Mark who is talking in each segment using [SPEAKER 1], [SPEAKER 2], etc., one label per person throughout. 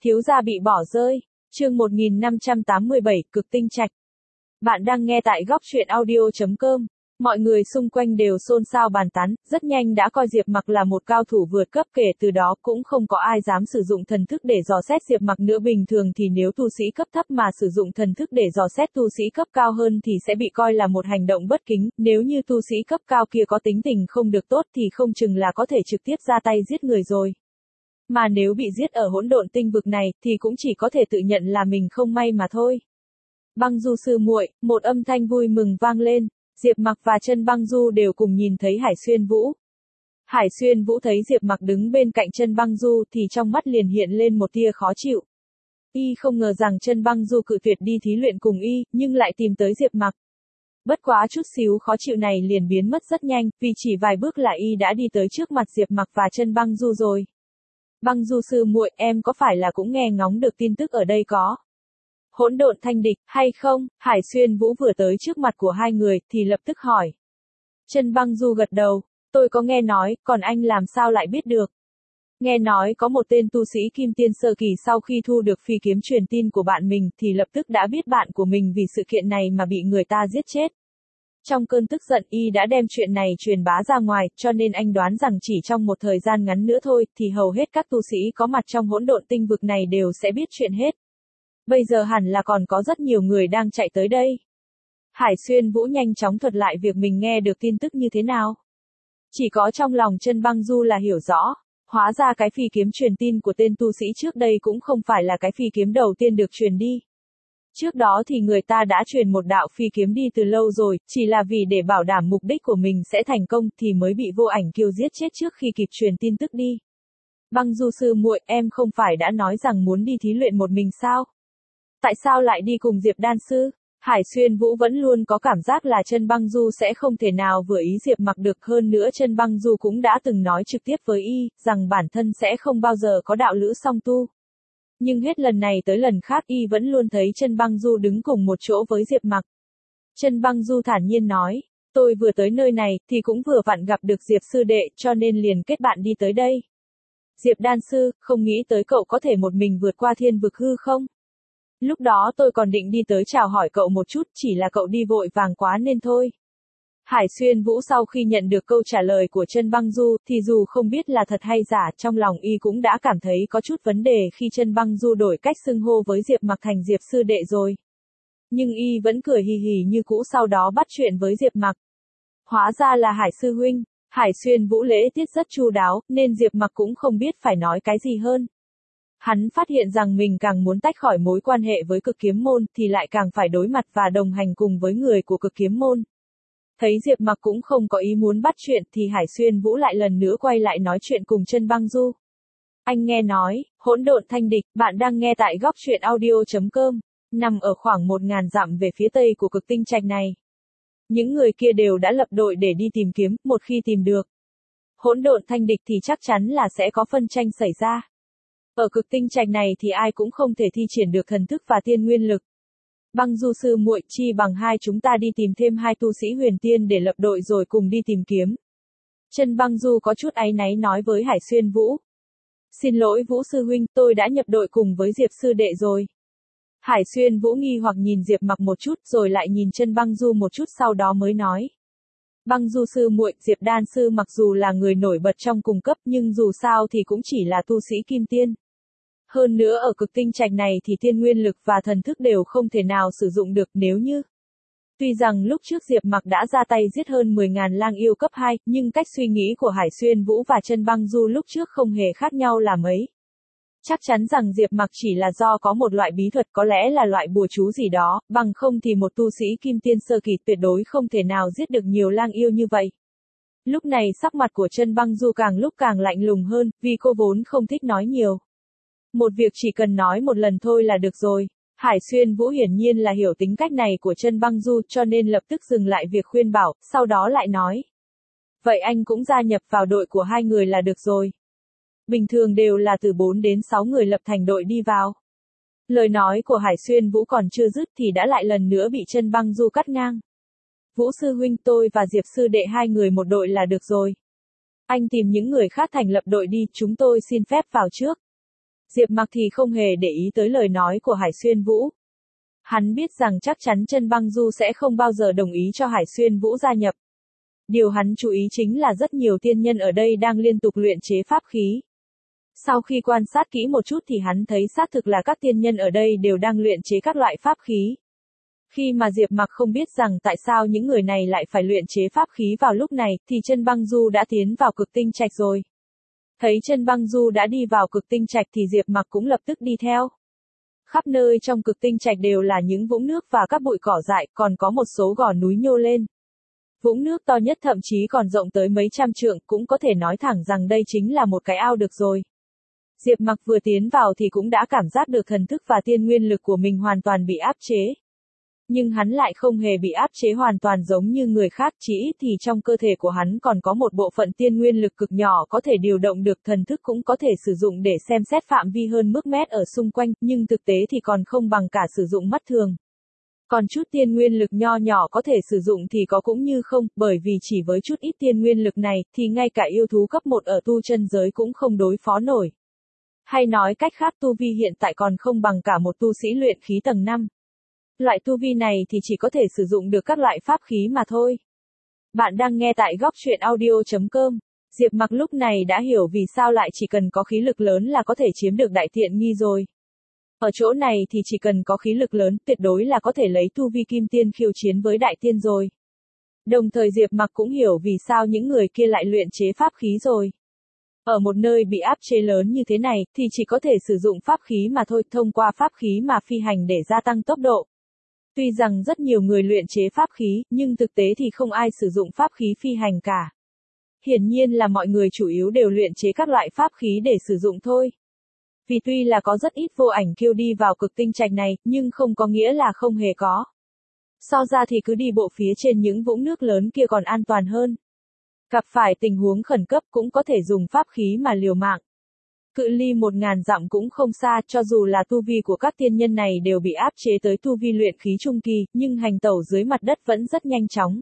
[SPEAKER 1] Thiếu gia bị bỏ rơi. Chương 1587, cực tinh trạch. Bạn đang nghe tại góc truyện audio.com. Mọi người xung quanh đều xôn xao bàn tán, rất nhanh đã coi Diệp Mặc là một cao thủ vượt cấp, kể từ đó cũng không có ai dám sử dụng thần thức để dò xét Diệp Mặc nữa. Bình thường thì nếu tu sĩ cấp thấp mà sử dụng thần thức để dò xét tu sĩ cấp cao hơn thì sẽ bị coi là một hành động bất kính, nếu như tu sĩ cấp cao kia có tính tình không được tốt thì không chừng là có thể trực tiếp ra tay giết người rồi. Mà nếu bị giết ở hỗn độn tinh vực này thì cũng chỉ có thể tự nhận là mình không may mà thôi. Băng Du sư muội, một âm thanh vui mừng vang lên. Diệp Mặc và Chân Băng Du đều cùng nhìn thấy Hải Xuyên Vũ. Hải Xuyên Vũ thấy Diệp Mặc đứng bên cạnh Chân Băng Du thì trong mắt liền hiện lên một tia khó chịu. Y không ngờ rằng Chân Băng Du cự tuyệt đi thí luyện cùng y, nhưng lại tìm tới Diệp Mặc. Bất quá chút xíu khó chịu này liền biến mất rất nhanh, vì chỉ vài bước là y đã đi tới trước mặt Diệp Mặc và Chân Băng Du rồi. Băng Du sư muội, em có phải là cũng nghe ngóng được tin tức ở đây có hỗn độn thanh địch, hay không? Hải Xuyên Vũ vừa tới trước mặt của hai người, thì lập tức hỏi. Chân Băng Du gật đầu, tôi có nghe nói, còn anh làm sao lại biết được? Nghe nói có một tên tu sĩ Kim Tiên Sơ Kỳ sau khi thu được phi kiếm truyền tin của bạn mình, thì lập tức đã biết bạn của mình vì sự kiện này mà bị người ta giết chết. Trong cơn tức giận y đã đem chuyện này truyền bá ra ngoài, cho nên anh đoán rằng chỉ trong một thời gian ngắn nữa thôi, thì hầu hết các tu sĩ có mặt trong hỗn độn tinh vực này đều sẽ biết chuyện hết. Bây giờ hẳn là còn có rất nhiều người đang chạy tới đây. Hải Xuyên Vũ nhanh chóng thuật lại việc mình nghe được tin tức như thế nào. Chỉ có trong lòng Chân Băng Du là hiểu rõ, hóa ra cái phi kiếm truyền tin của tên tu sĩ trước đây cũng không phải là cái phi kiếm đầu tiên được truyền đi. Trước đó thì người ta đã truyền một đạo phi kiếm đi từ lâu rồi, chỉ là vì để bảo đảm mục đích của mình sẽ thành công thì mới bị Vô Ảnh Kiêu giết chết trước khi kịp truyền tin tức đi. Băng Du sư muội, em không phải đã nói rằng muốn đi thí luyện một mình sao? Tại sao lại đi cùng Diệp Đan sư? Hải Xuyên Vũ vẫn luôn có cảm giác là Chân Băng Du sẽ không thể nào vừa ý Diệp Mặc được, hơn nữa Chân Băng Du cũng đã từng nói trực tiếp với y, rằng bản thân sẽ không bao giờ có đạo lữ song tu. Nhưng hết lần này tới lần khác y vẫn luôn thấy Chân Băng Du đứng cùng một chỗ với Diệp Mặc. Chân Băng Du thản nhiên nói, tôi vừa tới nơi này thì cũng vừa vặn gặp được Diệp sư đệ, cho nên liền kết bạn đi tới đây. Diệp Đan sư, không nghĩ tới cậu có thể một mình vượt qua thiên vực hư không? Lúc đó tôi còn định đi tới chào hỏi cậu một chút, chỉ là cậu đi vội vàng quá nên thôi. Hải Xuyên Vũ sau khi nhận được câu trả lời của Chân Băng Du, thì dù không biết là thật hay giả, trong lòng y cũng đã cảm thấy có chút vấn đề khi Chân Băng Du đổi cách xưng hô với Diệp Mặc thành Diệp sư đệ rồi. Nhưng y vẫn cười hì hì như cũ, sau đó bắt chuyện với Diệp Mặc. Hóa ra là Hải sư huynh. Hải Xuyên Vũ lễ tiết rất chu đáo, nên Diệp Mặc cũng không biết phải nói cái gì hơn. Hắn phát hiện rằng mình càng muốn tách khỏi mối quan hệ với Cực Kiếm môn thì lại càng phải đối mặt và đồng hành cùng với người của Cực Kiếm môn. Thấy Diệp Mặc cũng không có ý muốn bắt chuyện thì Hải Xuyên Vũ lại lần nữa quay lại nói chuyện cùng Chân Băng Du. Anh nghe nói, hỗn độn thanh địch, bạn đang nghe tại góc truyện audio.com, nằm ở khoảng 1000 dặm về phía tây của cực tinh trạch này. Những người kia đều đã lập đội để đi tìm kiếm, một khi tìm được hỗn độn thanh địch thì chắc chắn là sẽ có phân tranh xảy ra. Ở cực tinh trạch này thì ai cũng không thể thi triển được thần thức và tiên nguyên lực. Băng Du sư muội, chi bằng hai chúng ta đi tìm thêm hai tu sĩ huyền tiên để lập đội rồi cùng đi tìm kiếm. Chân Băng Du có chút áy náy nói với Hải Xuyên Vũ. Xin lỗi Vũ sư huynh, tôi đã nhập đội cùng với Diệp sư đệ rồi. Hải Xuyên Vũ nghi hoặc nhìn Diệp Mặc một chút rồi lại nhìn Chân Băng Du một chút, sau đó mới nói. Băng Du sư muội, Diệp Đan sư mặc dù là người nổi bật trong cùng cấp nhưng dù sao thì cũng chỉ là tu sĩ kim tiên. Hơn nữa ở cực tinh trạch này thì tiên nguyên lực và thần thức đều không thể nào sử dụng được nếu như. Tuy rằng lúc trước Diệp Mặc đã ra tay giết hơn 10.000 lang yêu cấp 2, nhưng cách suy nghĩ của Hải Xuyên Vũ và Chân Băng Du lúc trước không hề khác nhau là mấy. Chắc chắn rằng Diệp Mặc chỉ là do có một loại bí thuật, có lẽ là loại bùa chú gì đó, bằng không thì một tu sĩ Kim Tiên Sơ Kỳ tuyệt đối không thể nào giết được nhiều lang yêu như vậy. Lúc này sắc mặt của Chân Băng Du càng lúc càng lạnh lùng hơn, vì cô vốn không thích nói nhiều. Một việc chỉ cần nói một lần thôi là được rồi. Hải Xuyên Vũ hiển nhiên là hiểu tính cách này của Chân Băng Du, cho nên lập tức dừng lại việc khuyên bảo, sau đó lại nói. Vậy anh cũng gia nhập vào đội của hai người là được rồi. Bình thường đều là từ 4 đến 6 người lập thành đội đi vào. Lời nói của Hải Xuyên Vũ còn chưa dứt thì đã lại lần nữa bị Chân Băng Du cắt ngang. Vũ sư huynh, tôi và Diệp sư đệ hai người một đội là được rồi. Anh tìm những người khác thành lập đội đi, chúng tôi xin phép vào trước. Diệp Mặc thì không hề để ý tới lời nói của Hải Xuyên Vũ. Hắn biết rằng chắc chắn Chân Băng Du sẽ không bao giờ đồng ý cho Hải Xuyên Vũ gia nhập. Điều hắn chú ý chính là rất nhiều tiên nhân ở đây đang liên tục luyện chế pháp khí. Sau khi quan sát kỹ một chút thì hắn thấy xác thực là các tiên nhân ở đây đều đang luyện chế các loại pháp khí. Khi mà Diệp Mặc không biết rằng tại sao những người này lại phải luyện chế pháp khí vào lúc này, thì Chân Băng Du đã tiến vào cực tinh trạch rồi. Thấy Chân Băng Du đã đi vào cực tinh trạch thì Diệp Mặc cũng lập tức đi theo. Khắp nơi trong cực tinh trạch đều là những vũng nước và các bụi cỏ dại, còn có một số gò núi nhô lên. Vũng nước to nhất thậm chí còn rộng tới mấy trăm trượng, cũng có thể nói thẳng rằng đây chính là một cái ao được rồi. Diệp Mặc vừa tiến vào thì cũng đã cảm giác được thần thức và tiên nguyên lực của mình hoàn toàn bị áp chế. Nhưng hắn lại không hề bị áp chế hoàn toàn giống như người khác, chỉ ít thì trong cơ thể của hắn còn có một bộ phận tiên nguyên lực cực nhỏ có thể điều động được, thần thức cũng có thể sử dụng để xem xét phạm vi hơn mức mét ở xung quanh, nhưng thực tế thì còn không bằng cả sử dụng mắt thường. Còn chút tiên nguyên lực nho nhỏ có thể sử dụng thì có cũng như không, bởi vì chỉ với chút ít tiên nguyên lực này thì ngay cả yêu thú cấp 1 ở tu chân giới cũng không đối phó nổi. Hay nói cách khác, tu vi hiện tại còn không bằng cả một tu sĩ luyện khí tầng 5. Loại tu vi này thì chỉ có thể sử dụng được các loại pháp khí mà thôi. Bạn đang nghe tại góc truyện audio.com. Diệp Mặc lúc này đã hiểu vì sao lại chỉ cần có khí lực lớn là có thể chiếm được đại tiện nghi rồi. Ở chỗ này thì chỉ cần có khí lực lớn, tuyệt đối là có thể lấy tu vi kim tiên khiêu chiến với đại tiên rồi. Đồng thời Diệp Mặc cũng hiểu vì sao những người kia lại luyện chế pháp khí rồi. Ở một nơi bị áp chế lớn như thế này thì chỉ có thể sử dụng pháp khí mà thôi, thông qua pháp khí mà phi hành để gia tăng tốc độ. Tuy rằng rất nhiều người luyện chế pháp khí, nhưng thực tế thì không ai sử dụng pháp khí phi hành cả. Hiển nhiên là mọi người chủ yếu đều luyện chế các loại pháp khí để sử dụng thôi. Vì tuy là có rất ít vô ảnh kiêu đi vào cực tinh trạch này, nhưng không có nghĩa là không hề có. So ra thì cứ đi bộ phía trên những vũng nước lớn kia còn an toàn hơn. Gặp phải tình huống khẩn cấp cũng có thể dùng pháp khí mà liều mạng. Cự ly 1000 dặm cũng không xa, cho dù là tu vi của các tiên nhân này đều bị áp chế tới tu vi luyện khí trung kỳ, nhưng hành tẩu dưới mặt đất vẫn rất nhanh chóng.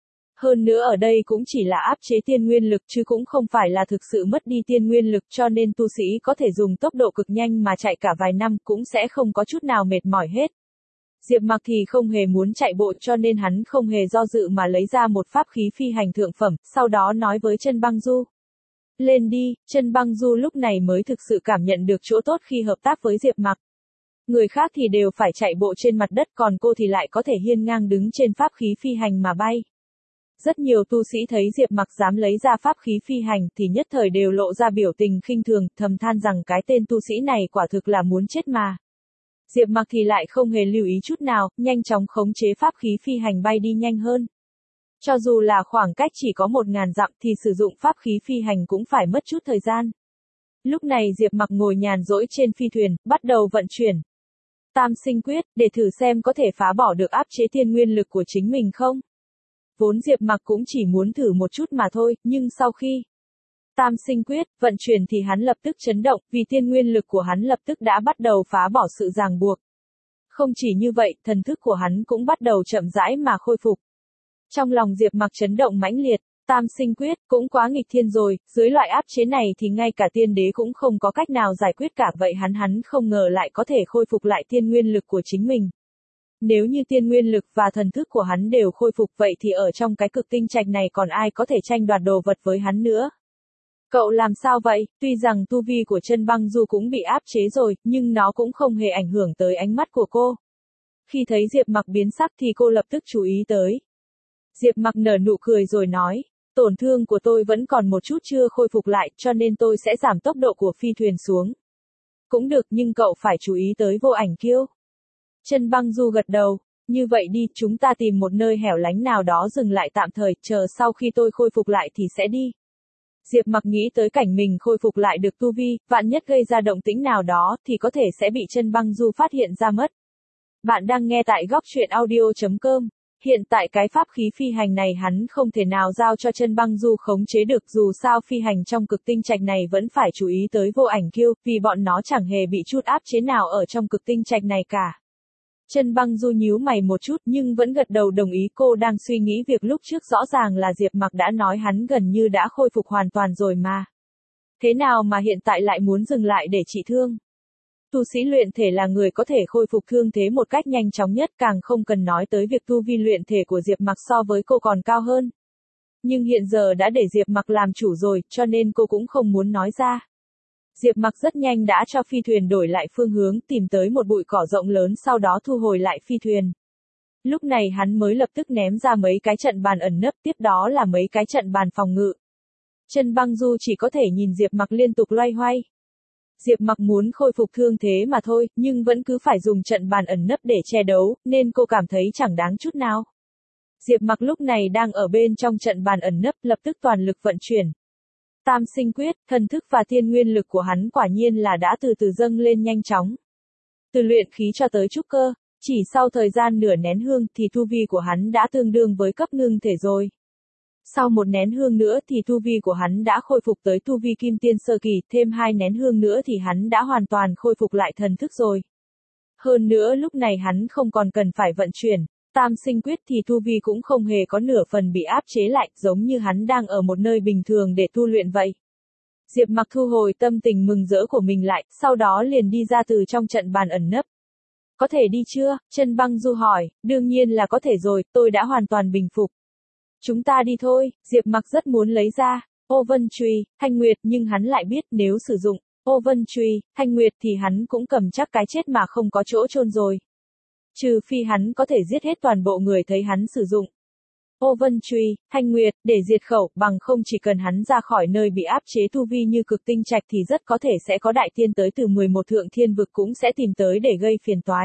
[SPEAKER 1] Hơn nữa ở đây cũng chỉ là áp chế tiên nguyên lực chứ cũng không phải là thực sự mất đi tiên nguyên lực, cho nên tu sĩ có thể dùng tốc độ cực nhanh mà chạy cả vài năm cũng sẽ không có chút nào mệt mỏi hết. Diệp Mặc thì không hề muốn chạy bộ, cho nên hắn không hề do dự mà lấy ra một pháp khí phi hành thượng phẩm, sau đó nói với Chân Băng Du. Lên đi. Chân Băng Du lúc này mới thực sự cảm nhận được chỗ tốt khi hợp tác với Diệp Mặc. Người khác thì đều phải chạy bộ trên mặt đất, còn cô thì lại có thể hiên ngang đứng trên pháp khí phi hành mà bay. Rất nhiều tu sĩ thấy Diệp Mặc dám lấy ra pháp khí phi hành thì nhất thời đều lộ ra biểu tình khinh thường, thầm than rằng cái tên tu sĩ này quả thực là muốn chết mà. Diệp Mặc thì lại không hề lưu ý chút nào, nhanh chóng khống chế pháp khí phi hành bay đi nhanh hơn. Cho dù là khoảng cách chỉ có 1000 dặm thì sử dụng pháp khí phi hành cũng phải mất chút thời gian. Lúc này Diệp Mặc ngồi nhàn rỗi trên phi thuyền, bắt đầu vận chuyển Tam Sinh Quyết, để thử xem có thể phá bỏ được áp chế tiên nguyên lực của chính mình không. Vốn Diệp Mặc cũng chỉ muốn thử một chút mà thôi, nhưng sau khi Tam Sinh Quyết vận chuyển thì hắn lập tức chấn động, vì tiên nguyên lực của hắn lập tức đã bắt đầu phá bỏ sự ràng buộc. Không chỉ như vậy, thần thức của hắn cũng bắt đầu chậm rãi mà khôi phục. Trong lòng Diệp Mặc chấn động mãnh liệt, Tam Sinh Quyết cũng quá nghịch thiên rồi, dưới loại áp chế này thì ngay cả tiên đế cũng không có cách nào giải quyết cả, vậy hắn không ngờ lại có thể khôi phục lại tiên nguyên lực của chính mình. Nếu như tiên nguyên lực và thần thức của hắn đều khôi phục vậy thì ở trong cái cực tinh trạch này còn ai có thể tranh đoạt đồ vật với hắn nữa. Cậu làm sao vậy? Tuy rằng tu vi của Chân Băng Du cũng bị áp chế rồi, nhưng nó cũng không hề ảnh hưởng tới ánh mắt của cô. Khi thấy Diệp Mặc biến sắc thì cô lập tức chú ý tới. Diệp Mặc nở nụ cười rồi nói, tổn thương của tôi vẫn còn một chút chưa khôi phục lại, cho nên tôi sẽ giảm tốc độ của phi thuyền xuống. Cũng được, nhưng cậu phải chú ý tới vô ảnh kiêu. Chân Băng Du gật đầu, như vậy đi, chúng ta tìm một nơi hẻo lánh nào đó dừng lại tạm thời, chờ sau khi tôi khôi phục lại thì sẽ đi. Diệp Mặc nghĩ tới cảnh mình khôi phục lại được tu vi, vạn nhất gây ra động tĩnh nào đó thì có thể sẽ bị Chân Băng Du phát hiện ra mất. Bạn đang nghe tại góc truyện audio.com. Hiện tại cái pháp khí phi hành này hắn không thể nào giao cho Chân Băng Du khống chế được, dù sao phi hành trong cực tinh trạch này vẫn phải chú ý tới vô ảnh kiêu, vì bọn nó chẳng hề bị chút áp chế nào ở trong cực tinh trạch này cả. Chân Băng Du nhíu mày một chút nhưng vẫn gật đầu đồng ý, cô đang suy nghĩ việc lúc trước rõ ràng là Diệp Mặc đã nói hắn gần như đã khôi phục hoàn toàn rồi mà. Thế nào mà hiện tại lại muốn dừng lại để trị thương? Tu sĩ luyện thể là người có thể khôi phục thương thế một cách nhanh chóng nhất, càng không cần nói tới việc tu vi luyện thể của Diệp Mặc so với cô còn cao hơn. Nhưng hiện giờ đã để Diệp Mặc làm chủ rồi, cho nên cô cũng không muốn nói ra. Diệp Mặc rất nhanh đã cho phi thuyền đổi lại phương hướng, tìm tới một bụi cỏ rộng lớn, sau đó thu hồi lại phi thuyền. Lúc này hắn mới lập tức ném ra mấy cái trận bàn ẩn nấp, tiếp đó là mấy cái trận bàn phòng ngự. Chân Băng Du chỉ có thể nhìn Diệp Mặc liên tục loay hoay. Diệp Mặc muốn khôi phục thương thế mà thôi, nhưng vẫn cứ phải dùng trận bàn ẩn nấp để che đấu, nên cô cảm thấy chẳng đáng chút nào. Diệp Mặc lúc này đang ở bên trong trận bàn ẩn nấp, lập tức toàn lực vận chuyển. Tam sinh quyết, thần thức và thiên nguyên lực của hắn quả nhiên là đã từ từ dâng lên nhanh chóng. Từ luyện khí cho tới trúc cơ, chỉ sau thời gian nửa nén hương thì tu vi của hắn đã tương đương với cấp ngưng thể rồi. Sau một nén hương nữa thì tu vi của hắn đã khôi phục tới tu vi kim tiên sơ kỳ, thêm 2 nén hương nữa thì hắn đã hoàn toàn khôi phục lại thần thức rồi. Hơn nữa lúc này hắn không còn cần phải vận chuyển tam sinh quyết thì tu vi cũng không hề có nửa phần bị áp chế lại, giống như hắn đang ở một nơi bình thường để tu luyện vậy. Diệp Mặc thu hồi tâm tình mừng rỡ của mình lại, sau đó liền đi ra từ trong trận bàn ẩn nấp. Có thể đi chưa? Chân Băng Du hỏi. Đương nhiên là có thể rồi, tôi đã hoàn toàn bình phục. Chúng ta đi thôi. Diệp Mặc rất muốn lấy ra Ô Vân Truy, Thanh Nguyệt, nhưng hắn lại biết nếu sử dụng Ô Vân Truy, Thanh Nguyệt thì hắn cũng cầm chắc cái chết mà không có chỗ chôn rồi. Trừ phi hắn có thể giết hết toàn bộ người thấy hắn sử dụng Ô Vân Truy, Thanh Nguyệt, để diệt khẩu, bằng không chỉ cần hắn ra khỏi nơi bị áp chế tu vi như cực tinh trạch thì rất có thể sẽ có đại tiên tới từ 11 thượng thiên vực cũng sẽ tìm tới để gây phiền toái.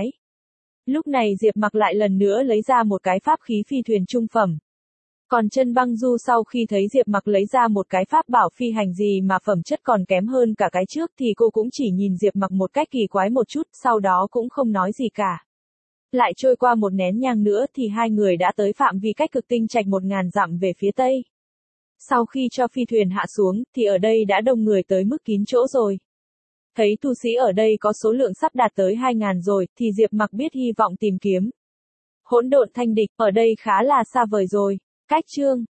[SPEAKER 1] Lúc này Diệp Mặc lại lần nữa lấy ra một cái pháp khí phi thuyền trung phẩm. Còn Chân Băng Du sau khi thấy Diệp Mặc lấy ra một cái pháp bảo phi hành gì mà phẩm chất còn kém hơn cả cái trước thì cô cũng chỉ nhìn Diệp Mặc một cách kỳ quái một chút, sau đó cũng không nói gì cả. Lại trôi qua một nén nhang nữa thì hai người đã tới phạm vi cách cực tinh trạch 1000 dặm về phía tây. Sau khi cho phi thuyền hạ xuống thì ở đây đã đông người tới mức kín chỗ rồi. Thấy tu sĩ ở đây có số lượng sắp đạt tới 2000 rồi thì Diệp Mặc biết hy vọng tìm kiếm Hỗn Độn Thanh Địch ở đây khá là xa vời rồi. Cách chương